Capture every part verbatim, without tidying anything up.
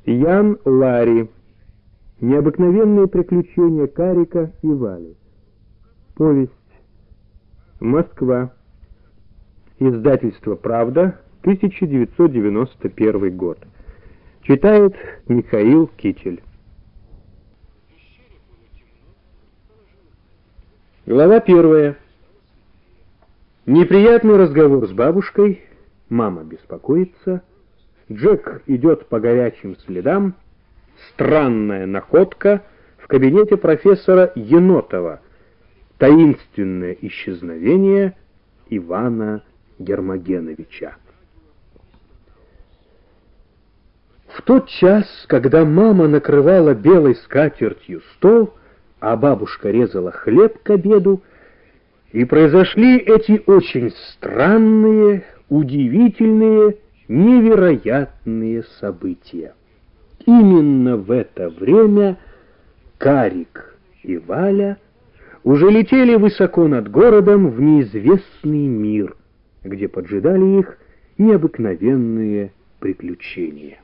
Ян Ларри. Необыкновенные приключения Карика и Вали. Повесть. Москва. Издательство «Правда», тысяча девятьсот девяносто первый год. Читает Михаил Китель. Глава первая. Неприятный разговор с бабушкой. Мама беспокоится. Джек идет по горячим следам. Странная находка в кабинете профессора Енотова. Таинственное исчезновение Ивана Гермогеновича. В тот час, когда мама накрывала белой скатертью стол, а бабушка резала хлеб к обеду, и произошли эти очень странные, удивительные, невероятные события. Именно в это время Карик и Валя уже летели высоко над городом в неизвестный мир, где поджидали их необыкновенные приключения.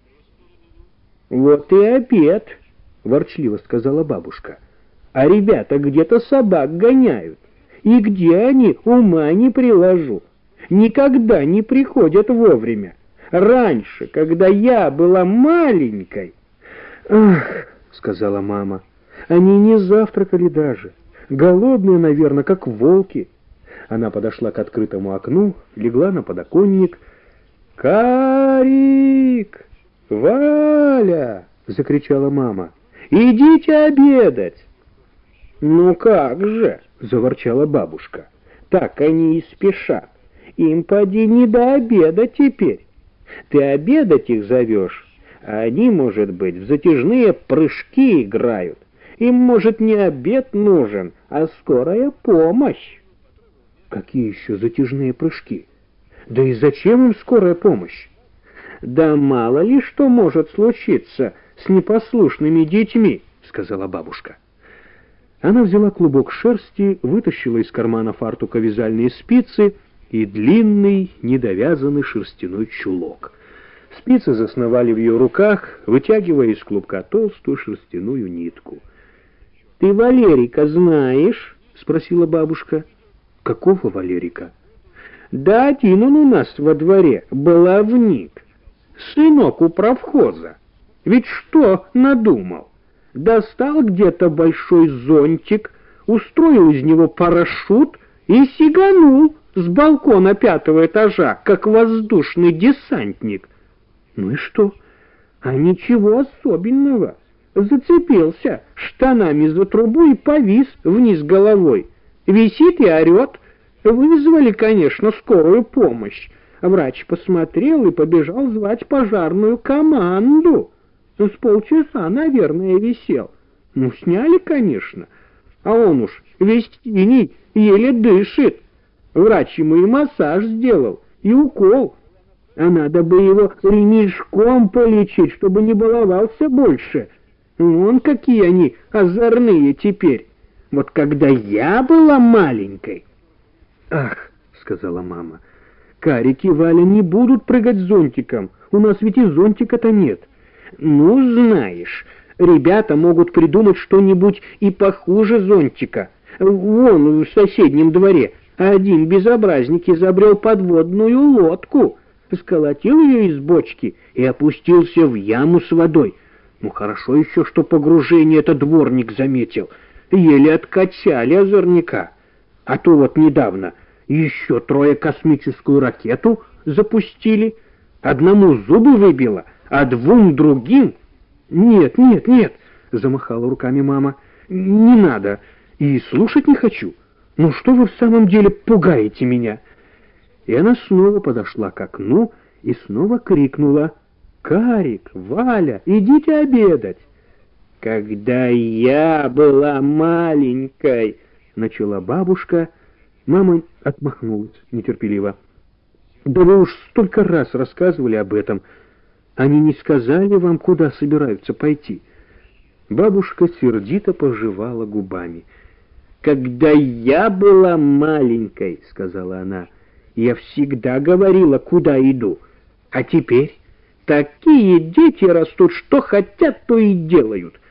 «Вот и обед», — ворчливо сказала бабушка. «А ребята где-то собак гоняют. И где они, ума не приложу. Никогда не приходят вовремя. Раньше, когда я была маленькой...» «Ах», — сказала мама, — «они не завтракали даже. Голодные, наверное, как волки». Она подошла к открытому окну, легла на подоконник. «Карик! Валя!» — закричала мама. «Идите обедать!» «Ну как же!» — заворчала бабушка. «Так они и спешат. Им поди не до обеда теперь. Ты обедать их зовешь, а они, может быть, в затяжные прыжки играют. Им, может, не обед нужен, а скорая помощь». «Какие еще затяжные прыжки? Да и зачем им скорая помощь?» «Да мало ли что может случиться с непослушными детьми», — сказала бабушка. Она взяла клубок шерсти, вытащила из кармана фартука вязальные спицы и длинный, недовязанный шерстяной чулок. Спицы засновали в ее руках, вытягивая из клубка толстую шерстяную нитку. «Ты Валерика знаешь?» — спросила бабушка. «Какого Валерика?» «Да один он у нас во дворе, баловник, сынок у правхоза. Ведь что надумал? Достал где-то большой зонтик, устроил из него парашют и сиганул с балкона пятого этажа, как воздушный десантник. Ну и что? А ничего особенного. Зацепился штанами за трубу и повис вниз головой. Висит и орет. Вызвали, конечно, скорую помощь. Врач посмотрел и побежал звать пожарную команду. С полчаса, наверное, висел. Ну, сняли, конечно. А он уж весь синий, еле дышит. Врач ему и массаж сделал, и укол. А надо бы его ремешком полечить, чтобы не баловался больше. Вон какие они озорные теперь. Вот когда я была маленькой... «Ах», — сказала мама, — «Карик и Валя не будут прыгать зонтиком. У нас ведь и зонтика-то нет». «Ну, знаешь, ребята могут придумать что-нибудь и похуже зонтика. Вон в соседнем дворе один безобразник изобрел подводную лодку, сколотил ее из бочки и опустился в яму с водой. Ну, хорошо еще, что погружение этот дворник заметил. Еле откачали озорника. А то вот недавно еще трое космическую ракету запустили. Одному зубы выбило, а двум другим... «Нет, нет, нет», — замахала руками мама, — «не надо, и слушать не хочу. Ну что вы в самом деле пугаете меня?» И она снова подошла к окну и снова крикнула: «Карик, Валя, идите обедать!» «Когда я была маленькой», — начала бабушка. Мама отмахнулась нетерпеливо. «Да вы уж столько раз рассказывали об этом. Они не сказали вам, куда собираются пойти?» Бабушка сердито пожевала губами. «Когда я была маленькой, — сказала она, — я всегда говорила, куда иду. А теперь Такие дети растут, что хотят, то и делают.